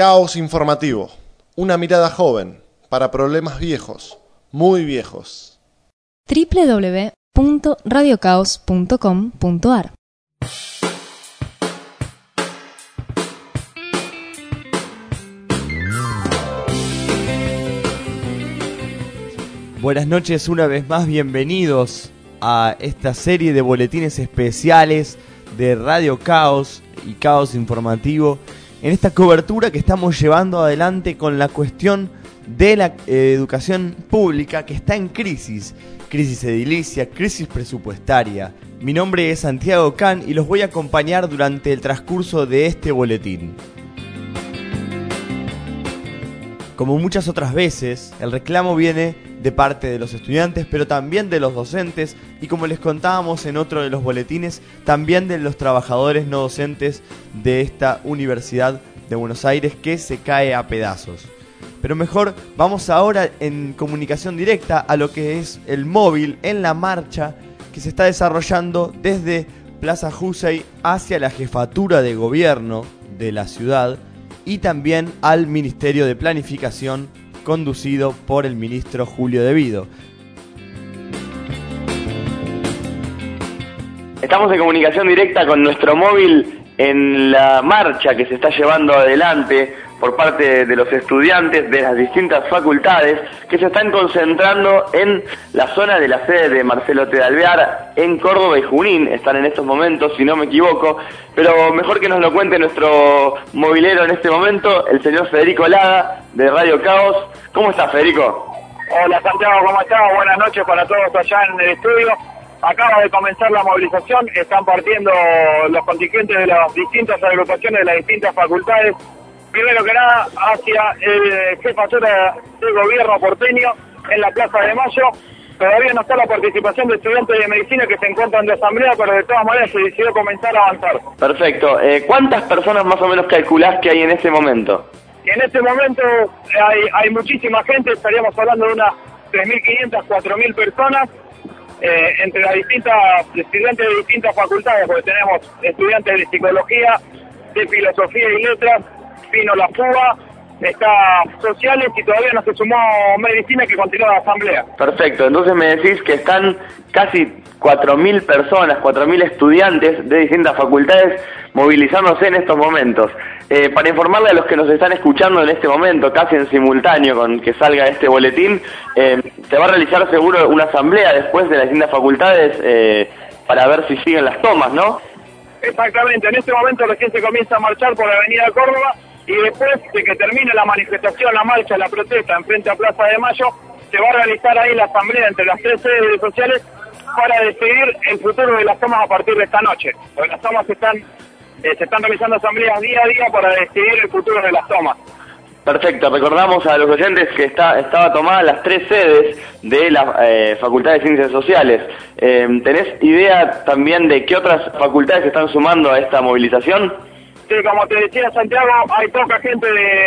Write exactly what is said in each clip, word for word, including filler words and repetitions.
Caos Informativo, una mirada joven para problemas viejos, muy viejos. doble u doble u doble u punto radio caos punto com punto a r Buenas noches, una vez más, bienvenidos a esta serie de boletines especiales de Radio Caos y Caos Informativo, en esta cobertura que estamos llevando adelante con la cuestión de la eh, educación pública, que está en crisis, crisis edilicia, crisis presupuestaria. Mi nombre es Santiago Can y los voy a acompañar durante el transcurso de este boletín. Como muchas otras veces, el reclamo viene de parte de los estudiantes, pero también de los docentes y, como les contábamos en otro de los boletines, también de los trabajadores no docentes de esta Universidad de Buenos Aires, que se cae a pedazos. Pero mejor vamos ahora en comunicación directa a lo que es el móvil en la marcha que se está desarrollando desde Plaza Jussey hacia la jefatura de gobierno de la ciudad y también al Ministerio de Planificación, conducido por el ministro Julio De Vido. Estamos en comunicación directa con nuestro móvil en la marcha que se está llevando adelante por parte de los estudiantes de las distintas facultades que se están concentrando en la zona de la sede de Marcelo T. de Alvear, en Córdoba y Junín. Están en estos momentos, si no me equivoco, pero mejor que nos lo cuente nuestro movilero en este momento, el señor Federico Lada, de Radio Caos. ¿Cómo está, Federico? Hola, Santiago, ¿cómo estás? Buenas noches para todos allá en el estudio. Acaba de comenzar la movilización, están partiendo los contingentes de las distintas agrupaciones de las distintas facultades, primero que nada hacia el jefatura del gobierno porteño en la Plaza de Mayo. Todavía no está la participación de estudiantes de medicina que se encuentran de asamblea, pero de todas maneras se decidió comenzar a avanzar. Perfecto. Eh, ¿Cuántas personas más o menos calculás que hay en este momento? En este momento hay, hay muchísima gente, estaríamos hablando de unas tres mil quinientas, cuatro mil personas, eh, entre las distintas estudiantes de distintas facultades, porque tenemos estudiantes de psicología, de filosofía y letras, vino la fuga, está sociales y todavía no se sumó medicina, que continúa la asamblea. Perfecto, entonces me decís que están casi cuatro mil personas, cuatro mil estudiantes de distintas facultades movilizándose en estos momentos. Eh, para informarle a los que nos están escuchando en este momento, casi en simultáneo con que salga este boletín, eh, se va a realizar seguro una asamblea después de las distintas facultades eh, para ver si siguen las tomas, ¿no? Exactamente, en este momento recién se comienza a marchar por la avenida Córdoba y después de que termine la manifestación, la marcha, la protesta en frente a Plaza de Mayo, se va a realizar ahí la asamblea entre las tres sedes sociales para decidir el futuro de las tomas a partir de esta noche. Porque las tomas están, eh, se están realizando asambleas día a día para decidir el futuro de las tomas. Perfecto, recordamos a los oyentes que está, estaba tomada las tres sedes de la eh, Facultad de Ciencias Sociales. Eh, ¿Tenés idea también de qué otras facultades se están sumando a esta movilización? Sí, como te decía, Santiago, hay poca gente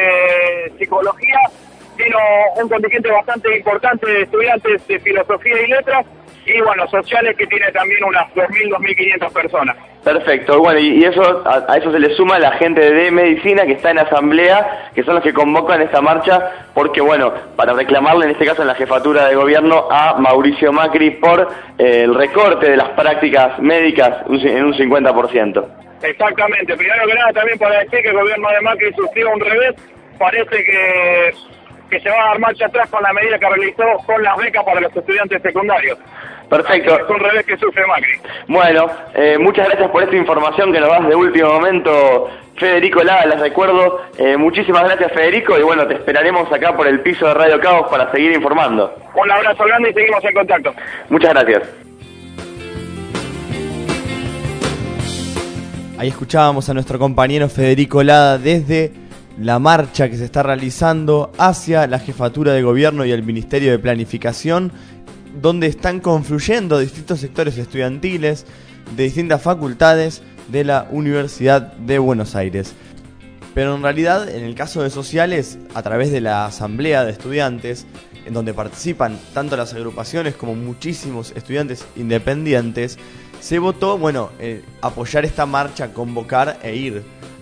de psicología, vino un contingente bastante importante de estudiantes de filosofía y letras, y bueno, sociales, que tiene también unas dos mil, dos mil quinientas personas. Perfecto, bueno, y eso a, a eso se le suma la gente de medicina que está en asamblea, que son los que convocan esta marcha, porque bueno, para reclamarle en este caso en la jefatura de gobierno a Mauricio Macri por eh, el recorte de las prácticas médicas en un cincuenta por ciento. Exactamente, primero que nada también para decir que el gobierno de Macri sufrió un revés, parece que, que se va a dar marcha atrás con la medida que realizó con las becas para los estudiantes secundarios. Perfecto. Es un revés que sufre Macri. Bueno, eh, muchas gracias por esta información que nos das de último momento, Federico Lada, les recuerdo. Eh, muchísimas gracias, Federico, y bueno, te esperaremos acá por el piso de Radio Caos para seguir informando. Un abrazo grande y seguimos en contacto. Muchas gracias. Ahí escuchábamos a nuestro compañero Federico Lada desde la marcha que se está realizando hacia la jefatura de gobierno y el Ministerio de Planificación, donde están confluyendo distintos sectores estudiantiles de distintas facultades de la Universidad de Buenos Aires. Pero en realidad, en el caso de sociales, a través de la asamblea de estudiantes, en donde participan tanto las agrupaciones como muchísimos estudiantes independientes, se votó, bueno, eh, apoyar esta marcha, convocar e ir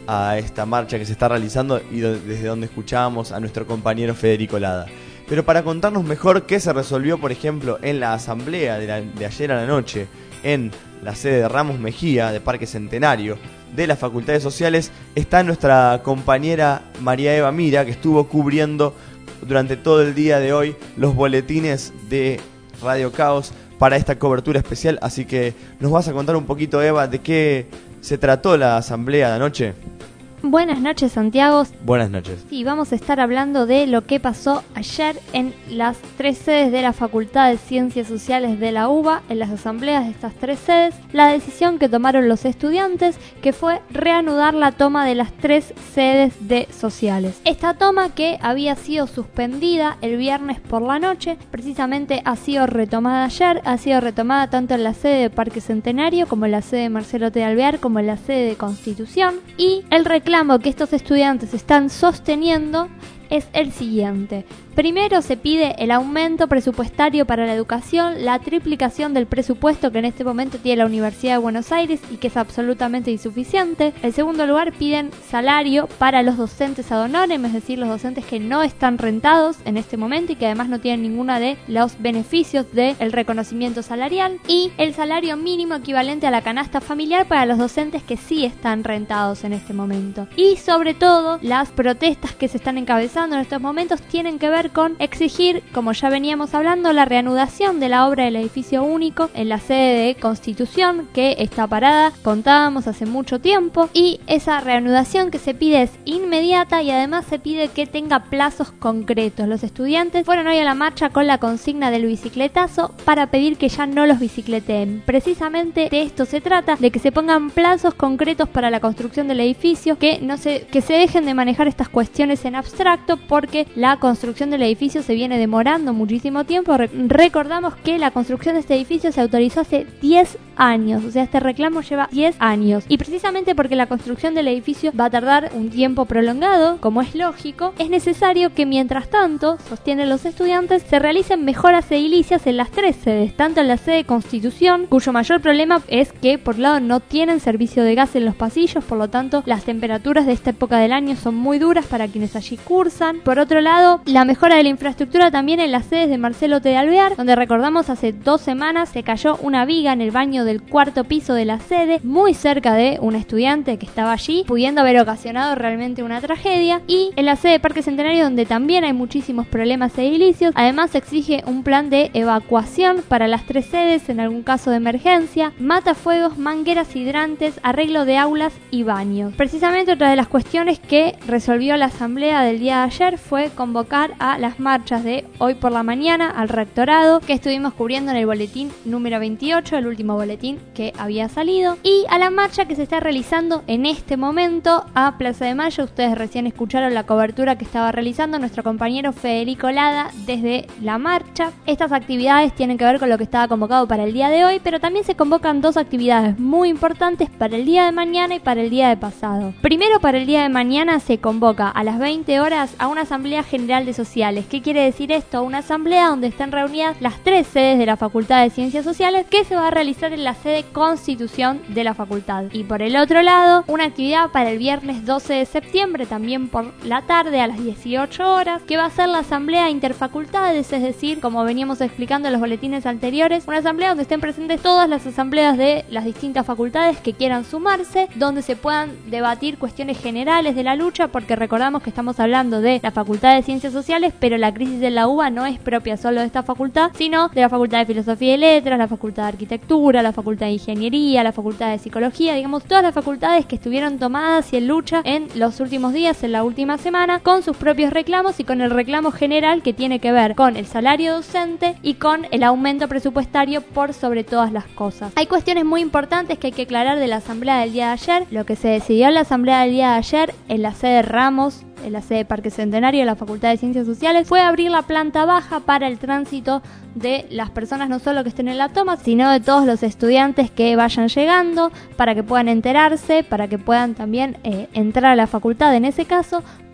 a esta marcha que se está realizando y do- desde donde escuchábamos a nuestro compañero Federico Lada. Pero para contarnos mejor qué se resolvió, por ejemplo, en la asamblea de, la, de ayer a la noche, en la sede de Ramos Mejía, de Parque Centenario, de las Facultades Sociales, está nuestra compañera María Eva Mira, que estuvo cubriendo durante todo el día de hoy los boletines de Radio Caos para esta cobertura especial. Así que nos vas a contar un poquito, Eva, de qué se trató la asamblea de anoche. Buenas noches, Santiago. Buenas noches. Sí, vamos a estar hablando de lo que pasó ayer en las tres sedes de la Facultad de Ciencias Sociales de la U B A, en las asambleas de estas tres sedes, la decisión que tomaron los estudiantes, que fue reanudar la toma de las tres sedes de sociales. Esta toma, que había sido suspendida el viernes por la noche, precisamente ha sido retomada ayer, ha sido retomada tanto en la sede de Parque Centenario como en la sede de Marcelo T. Alvear como en la sede de Constitución, y el reclamo que estos estudiantes están sosteniendo es el siguiente. Primero, se pide el aumento presupuestario para la educación, la triplicación del presupuesto que en este momento tiene la Universidad de Buenos Aires y que es absolutamente insuficiente. En segundo lugar, piden salario para los docentes ad honorem, es decir, los docentes que no están rentados en este momento y que además no tienen ninguno de los beneficios del reconocimiento salarial, y el salario mínimo equivalente a la canasta familiar para los docentes que sí están rentados en este momento. Y sobre todo, las protestas que se están encabezando en estos momentos tienen que ver con exigir, como ya veníamos hablando, la reanudación de la obra del edificio único en la sede de Constitución, que está parada, contábamos, hace mucho tiempo, y esa reanudación que se pide es inmediata y además se pide que tenga plazos concretos. Los estudiantes fueron hoy a la marcha con la consigna del bicicletazo para pedir que ya no los bicicleteen. Precisamente de esto se trata, de que se pongan plazos concretos para la construcción del edificio, que no se, que se dejen de manejar estas cuestiones en abstracto, porque la construcción del edificio se viene demorando muchísimo tiempo. Re- recordamos que la construcción de este edificio se autorizó hace diez años, o sea, este reclamo lleva diez años, y precisamente porque la construcción del edificio va a tardar un tiempo prolongado, como es lógico, es necesario que mientras tanto, sostienen los estudiantes, se realicen mejoras edilicias en las tres sedes, tanto en la sede de Constitución, cuyo mayor problema es que por un lado no tienen servicio de gas en los pasillos, por lo tanto las temperaturas de esta época del año son muy duras para quienes allí cursan. Por otro lado, la mejora de la infraestructura también en las sedes de Marcelo T. Alvear, donde recordamos hace dos semanas se cayó una viga en el baño del cuarto piso de la sede, muy cerca de un estudiante que estaba allí, pudiendo haber ocasionado realmente una tragedia. Y en la sede de Parque Centenario, donde también hay muchísimos problemas edilicios, además se exige un plan de evacuación para las tres sedes en algún caso de emergencia, matafuegos, mangueras hidrantes, arreglo de aulas y baños. Precisamente otra de las cuestiones que resolvió la asamblea del día de ayer fue convocar a las marchas de hoy por la mañana al rectorado, que estuvimos cubriendo en el boletín número veintiocho, el último boletín que había salido, y a la marcha que se está realizando en este momento a Plaza de Mayo. Ustedes recién escucharon la cobertura que estaba realizando nuestro compañero Federico Lada desde la marcha. Estas actividades tienen que ver con lo que estaba convocado para el día de hoy, pero también se convocan dos actividades muy importantes para el día de mañana y para el día de pasado. Primero, para el día de mañana se convoca a las veinte horas a una asamblea general de sociales. ¿Qué quiere decir esto? Una asamblea donde están reunidas las tres sedes de la Facultad de Ciencias Sociales, que se va a realizar en la sede Constitución de la facultad. Y por el otro lado, una actividad para el viernes doce de septiembre, también por la tarde a las dieciocho horas, que va a ser la asamblea interfacultades, es decir, como veníamos explicando en los boletines anteriores, una asamblea donde estén presentes todas las asambleas de las distintas facultades que quieran sumarse, donde se puedan debatir cuestiones generales de la lucha, porque recordamos que estamos hablando de la Facultad de Ciencias Sociales, pero la crisis de la U B A no es propia solo de esta facultad, sino de la Facultad de Filosofía y Letras, la Facultad de Arquitectura, la Facultad de Ingeniería, la Facultad de Psicología, digamos, todas las facultades que estuvieron tomadas y en lucha en los últimos días, en la última semana, con sus propios reclamos y con el reclamo general que tiene que ver con el salario docente y con el aumento presupuestario por sobre todas las cosas. Hay cuestiones muy importantes que hay que aclarar de la asamblea del día de ayer. Lo que se decidió en la asamblea del día de ayer en la sede Ramos, en la sede Parque Centenario de la Facultad de Ciencias Sociales, fue abrir la planta baja para el tránsito de las personas no solo que estén en la toma, sino de todos los estudiantes que vayan llegando, para que puedan enterarse, para que puedan también eh, entrar a la facultad en ese caso,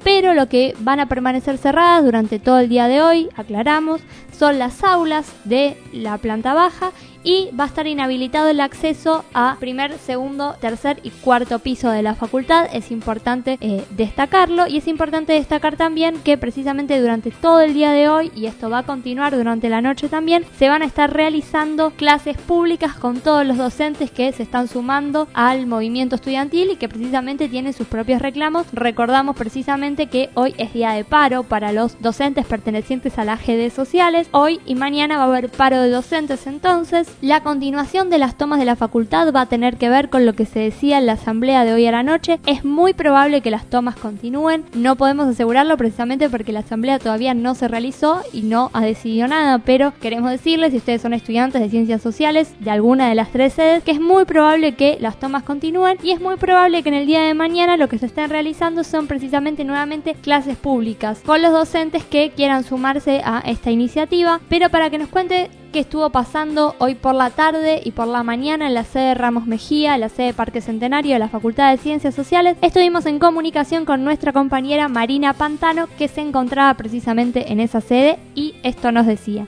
pero lo que van a permanecer cerradas durante todo el día de hoy, aclaramos, son las aulas de la planta baja y va a estar inhabilitado el acceso a primer, segundo, tercer y cuarto piso de la facultad. Es importante eh, destacarlo, y es importante destacar también que precisamente durante todo el día de hoy, y esto va a continuar durante la noche también, se van a estar realizando clases públicas con todos los docentes que se están sumando al movimiento estudiantil y que precisamente tienen sus propios reclamos. Recordamos precisamente que hoy es día de paro para los docentes pertenecientes a la G D Sociales. Hoy y mañana va a haber paro de docentes. Entonces, la continuación de las tomas de la facultad va a tener que ver con lo que se decía en la asamblea de hoy a la noche. Es muy probable que las tomas continúen, no podemos asegurarlo precisamente porque la asamblea todavía no se realizó y no ha decidido nada, pero queremos decirles, si ustedes son estudiantes de ciencias sociales de alguna de las tres sedes, que es muy probable que las tomas continúen, y es muy probable que en el día de mañana lo que se estén realizando son precisamente nuevamente clases públicas con los docentes que quieran sumarse a esta iniciativa. Pero para que nos cuente qué estuvo pasando hoy por la tarde y por la mañana en la sede Ramos Mejía, en la sede Parque Centenario de la Facultad de Ciencias Sociales, estuvimos en comunicación con nuestra compañera Marina Pantano, que se encontraba precisamente en esa sede, y esto nos decía.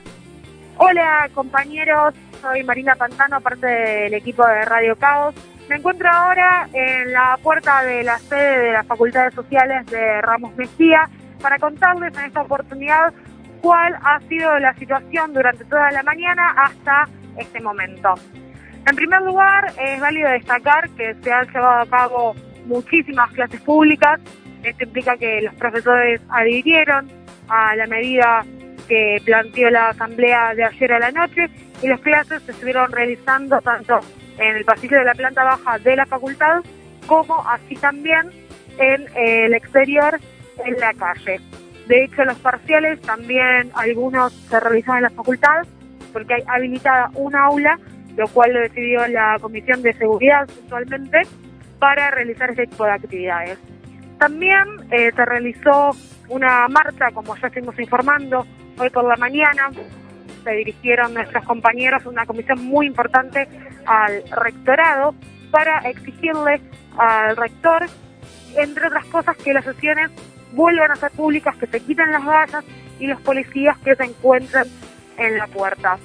Hola compañeros, soy Marina Pantano, parte del equipo de Radio Caos. Me encuentro ahora en la puerta de la sede de la Facultad de Sociales de Ramos Mejía para contarles en esta oportunidad cuál ha sido la situación durante toda la mañana hasta este momento. En primer lugar, es válido destacar que se han llevado a cabo muchísimas clases públicas. Esto implica que los profesores adhirieron a la medida que planteó la asamblea de ayer a la noche, y las clases se estuvieron realizando tanto en el pasillo de la planta baja de la facultad como así también en el exterior, en la calle. De hecho, los parciales también algunos se realizaron en la facultad porque hay habilitada un aula, lo cual lo decidió la Comisión de Seguridad puntualmente para realizar este tipo de actividades. También eh, se realizó una marcha, como ya estuvimos informando, hoy por la mañana. Se dirigieron nuestros compañeros, una comisión muy importante, al rectorado para exigirle al rector, entre otras cosas, que las sesiones vuelvan a ser públicas, que se quiten las vallas y los policías que se encuentren en la puerta.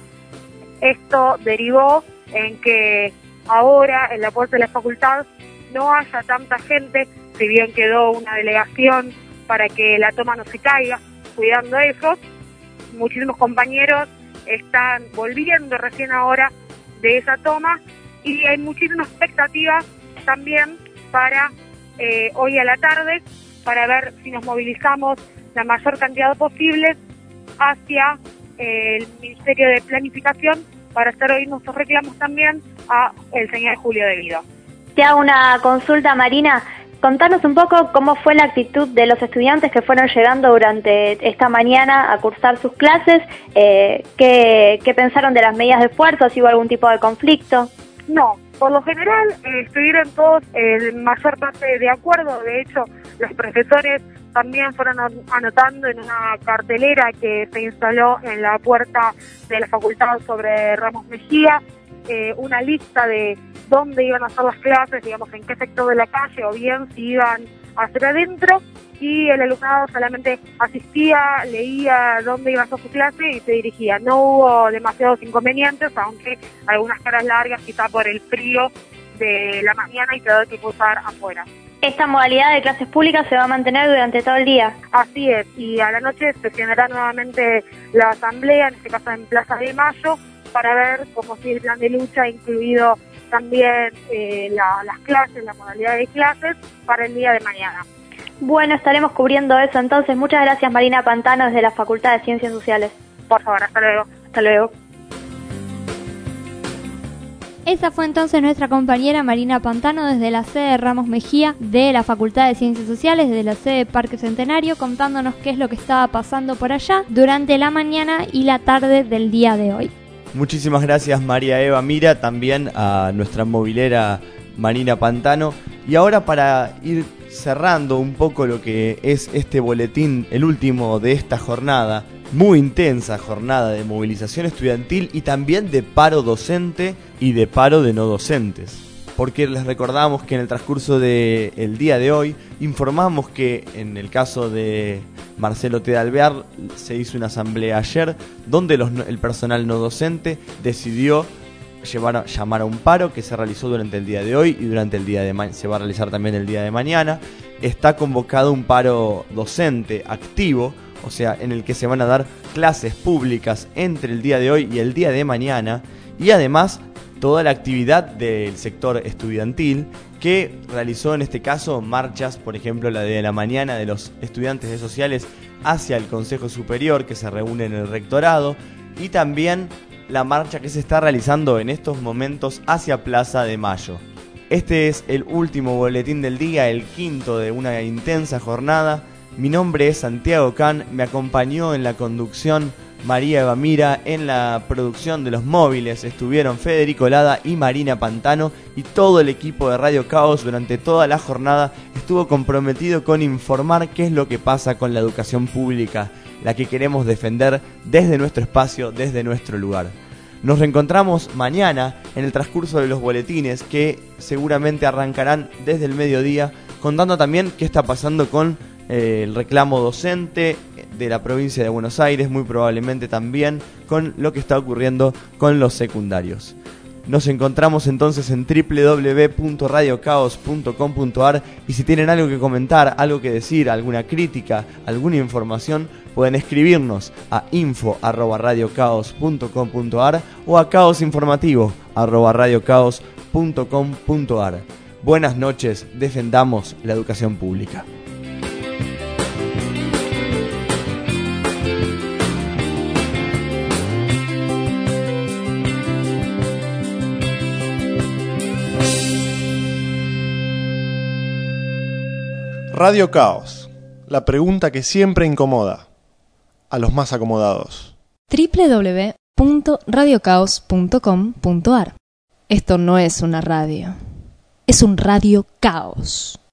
Esto derivó en que ahora en la puerta de la facultad no haya tanta gente, si bien quedó una delegación para que la toma no se caiga, cuidando eso. Muchísimos compañeros están volviendo recién ahora de esa toma, y hay muchísima expectativa también para eh, hoy a la tarde, para ver si nos movilizamos la mayor cantidad posible hacia eh, el Ministerio de Planificación para hacer hoy nuestros reclamos también a el señor Julio De Guido. Te hago una consulta, Marina. Contanos un poco cómo fue la actitud de los estudiantes que fueron llegando durante esta mañana a cursar sus clases. Eh, ¿qué, ¿Qué pensaron de las medidas de fuerza? ¿Si hubo algún tipo de conflicto? No, por lo general eh, estuvieron todos en mayor parte de acuerdo. De hecho, los profesores también fueron anotando en una cartelera que se instaló en la puerta de la facultad sobre Ramos Mejía eh, una lista de dónde iban a hacer las clases, digamos, en qué sector de la calle, o bien si iban hacia adentro, y el alumnado solamente asistía, leía dónde iba a hacer su clase y se dirigía. No hubo demasiados inconvenientes, aunque algunas caras largas quizá por el frío de la mañana y quedó que cursar afuera. Esta modalidad de clases públicas se va a mantener durante todo el día. Así es, y a la noche sesionará nuevamente la asamblea, en este caso en Plaza de Mayo, para ver cómo sigue el plan de lucha, incluido también eh, la, las clases, la modalidad de clases para el día de mañana. Bueno, estaremos cubriendo eso entonces. Muchas gracias, Marina Pantano, desde la Facultad de Ciencias Sociales. Por favor, hasta luego. Hasta luego. Esa fue entonces nuestra compañera Marina Pantano desde la sede Ramos Mejía de la Facultad de Ciencias Sociales, desde la sede Parque Centenario, contándonos qué es lo que estaba pasando por allá durante la mañana y la tarde del día de hoy. Muchísimas gracias, María Eva Mira, también a nuestra movilera Marina Pantano. Y ahora, para ir cerrando un poco lo que es este boletín, el último de esta jornada, muy intensa jornada de movilización estudiantil y también de paro docente y de paro de no docentes. porque les recordamos que en el transcurso del día de hoy informamos que en el caso de Marcelo T. de Alvear se hizo una asamblea ayer donde los, el personal no docente decidió llevar a, llamar a un paro que se realizó durante el día de hoy y durante el día de ma- se va a realizar también el día de mañana. Está convocado un paro docente activo, o sea, en el que se van a dar clases públicas entre el día de hoy y el día de mañana, y además toda la actividad del sector estudiantil que realizó en este caso marchas, por ejemplo la de la mañana de los estudiantes de sociales hacia el Consejo Superior que se reúne en el rectorado, y también la marcha que se está realizando en estos momentos hacia Plaza de Mayo. Este es el último boletín del día, el quinto de una intensa jornada. Mi nombre es Santiago Can, me acompañó en la conducción María Eva Mira, en la producción de los móviles estuvieron Federico Lada y Marina Pantano, y todo el equipo de Radio Caos durante toda la jornada estuvo comprometido con informar qué es lo que pasa con la educación pública, la que queremos defender desde nuestro espacio, desde nuestro lugar. Nos reencontramos mañana en el transcurso de los boletines que seguramente arrancarán desde el mediodía, contando también qué está pasando con eh, el reclamo docente de la provincia de Buenos Aires, muy probablemente también con lo que está ocurriendo con los secundarios. Nos encontramos entonces en doble u doble u doble u punto radio caos punto com punto a r y si tienen algo que comentar, algo que decir, alguna crítica, alguna información, pueden escribirnos a info arroba radio caos punto com punto a r o a caosinformativo arroba radio caos punto com punto a r. Buenas noches, defendamos la educación pública. Radio Caos, la pregunta que siempre incomoda a los más acomodados. doble u doble u doble u punto radio caos punto com punto a r. Esto no es una radio, es un radio caos.